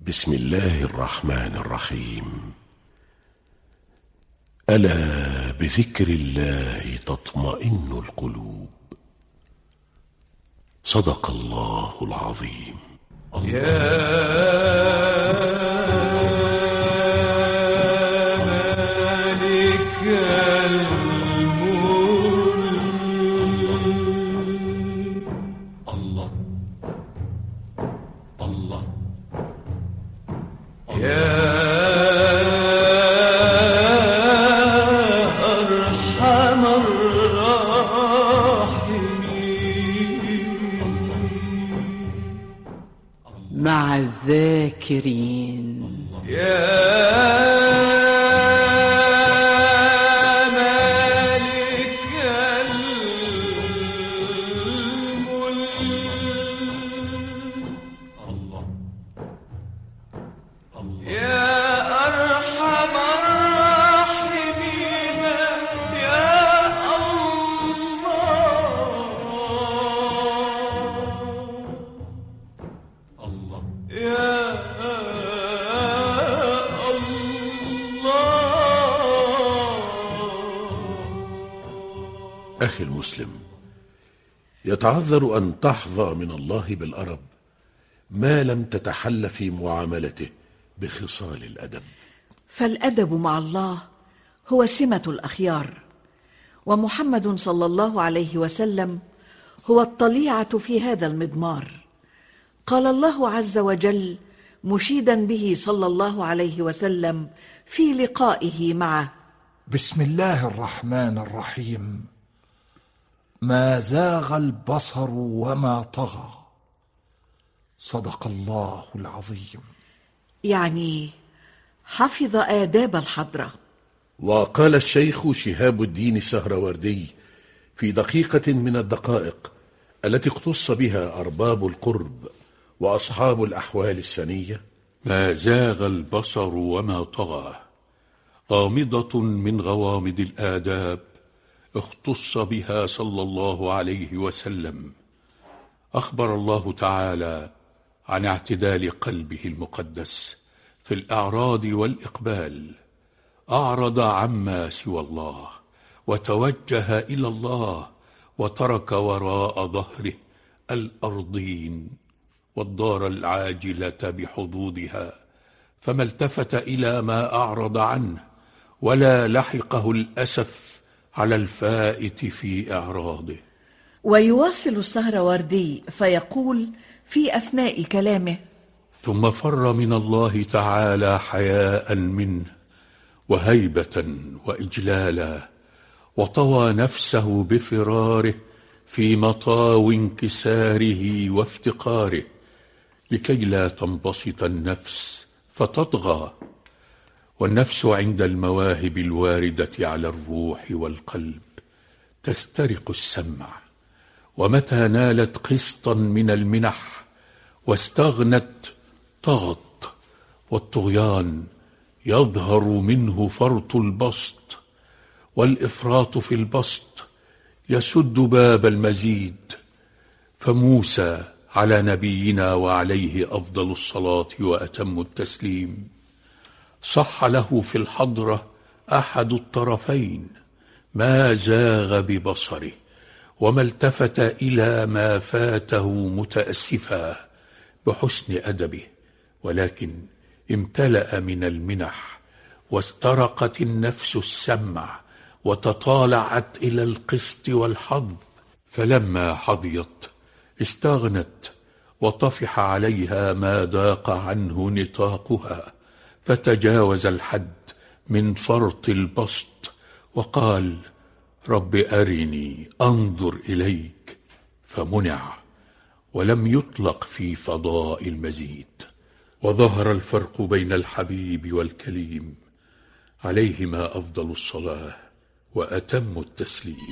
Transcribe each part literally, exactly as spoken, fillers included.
بسم الله الرحمن الرحيم. ألا بذكر الله تطمئن القلوب. صدق الله العظيم. يا مع الذاكرين. يا مالك الملك. الله يا أرحم الراحمين. يا الله يا أخي المسلم، يتعذر أن تحظى من الله بالأرب ما لم تتحل في معاملته بخصال الأدب. فالأدب مع الله هو سمة الأخيار، ومحمد صلى الله عليه وسلم هو الطليعة في هذا المضمار. قال الله عز وجل مشيدا به صلى الله عليه وسلم في لقائه معه: بسم الله الرحمن الرحيم. ما زاغ البصر وما طغى. صدق الله العظيم. يعني حفظ آداب الحضرة. وقال الشيخ شهاب الدين السهروردي في دقيقة من الدقائق التي اختص بها أرباب القرب وأصحاب الأحوال السنية: ما زاغ البصر وما طغى. غامضة من غوامض الآداب اختص بها صلى الله عليه وسلم. أخبر الله تعالى عن اعتدال قلبه المقدس في الإعراض والإقبال. أعرض عما سوى الله وتوجه إلى الله، وترك وراء ظهره الأرضين والدار العاجلة بحظوظها، فما التفت إلى ما أعرض عنه، ولا لحقه الأسف على الفائت في إعراضه. ويواصل السهروردي فيقول في أثناء كلامه: ثم فر من الله تعالى حياء منه وهيبة وإجلالا، وطوى نفسه بفراره في مطاو انكساره وافتقاره، لكي لا تنبسط النفس فتطغى. والنفس عند المواهب الواردة على الروح والقلب تسترق السمع، ومتى نالت قسطا من المنح واستغنت طغت. والطغيان يظهر منه فرط البسط، والإفراط في البسط يسد باب المزيد. فموسى على نبينا وعليه أفضل الصلاة وأتم التسليم صح له في الحضرة أحد الطرفين: ما زاغ ببصره وما التفت إلى ما فاته متأسفا بحسن أدبه، ولكن امتلأ من المنح، واسترقت النفس السمع، وتطالعت إلى القسط والحظ. فلما حظيت استغنت، وطفح عليها ما ضاق عنه نطاقها، فتجاوز الحد من فرط البسط، وقال: رب أرني أنظر إليك، فمنع، ولم يطلق في فضاء المزيد. وظهر الفرق بين الحبيب والكليم عليهما أفضل الصلاة وأتم التسليم.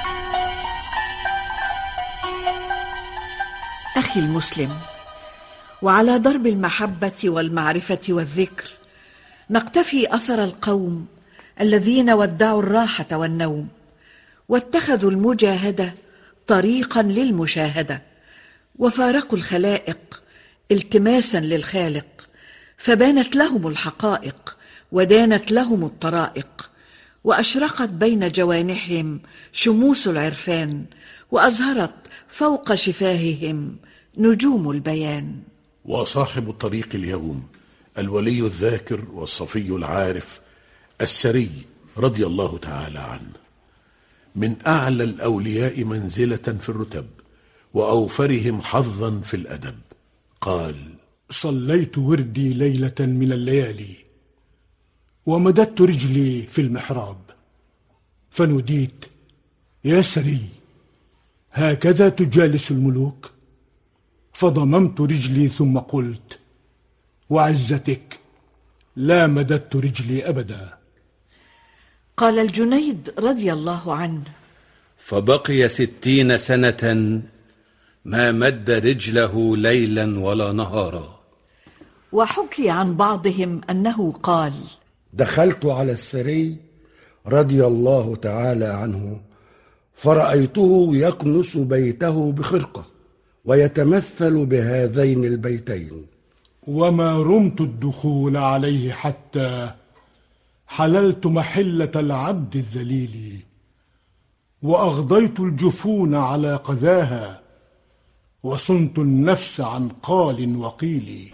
أخي المسلم، وعلى درب المحبة والمعرفة والذكر نقتفي أثر القوم الذين ودعوا الراحة والنوم واتخذوا المجاهدة طريقا للمشاهدة، وفارقوا الخلائق التماسا للخالق، فبانت لهم الحقائق ودانت لهم الطرائق، وأشرقت بين جوانحهم شموس العرفان، وأزهرت فوق شفاههم نجوم البيان. وصاحب الطريق اليوم الولي الذاكر والصفي العارف السري رضي الله تعالى عنه، من أعلى الأولياء منزلة في الرتب وأوفرهم حظا في الأدب، قال: صليت وردي ليلة من الليالي، ومددت رجلي في المحراب، فنوديت: يا سري، هكذا تجالس الملوك؟ فضممت رجلي ثم قلت: وعزتك لا مددت رجلي أبدا. قال الجنيد رضي الله عنه: فبقي ستين سنة ما مد رجله ليلا ولا نهارا. وحكي عن بعضهم أنه قال: دخلت على السري رضي الله تعالى عنه، فرأيته يكنس بيته بخرقة ويتمثل بهذين البيتين: وما رمت الدخول عليه حتى حللت محلة العبد الذليل، وأغضيت الجفون على قذاها، وصنت النفس عن قال وقيل.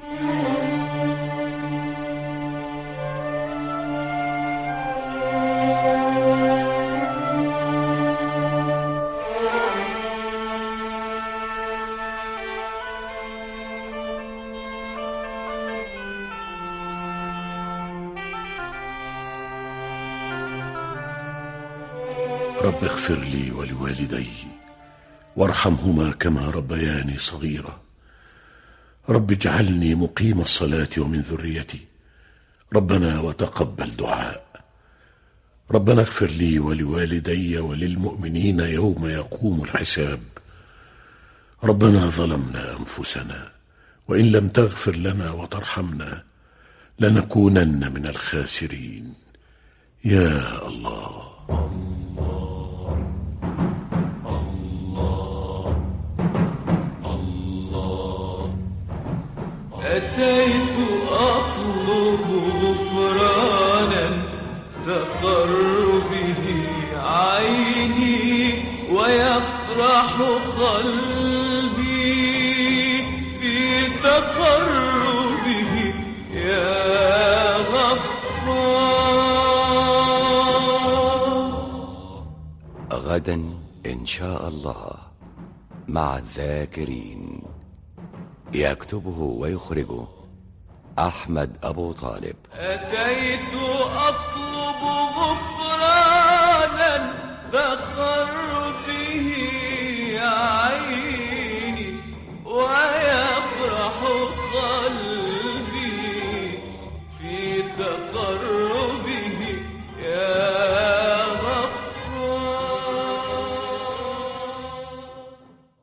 رب اغفر لي ولوالدي وارحمهما كما ربياني صغيرا. رب اجعلني مقيم الصلاة ومن ذريتي. ربنا وتقبل دعاء. ربنا اغفر لي ولوالدي وللمؤمنين يوم يقوم الحساب. ربنا ظلمنا أنفسنا وإن لم تغفر لنا وترحمنا لنكونن من الخاسرين. يا الله. أتيت أطلب غفرانا تقر به عيني ويفرح قلبي في تقربه يا غفار. غدا إن شاء الله مع الذاكرين. يكتبه ويخرجه أحمد أبو طالب. أتيت أطلب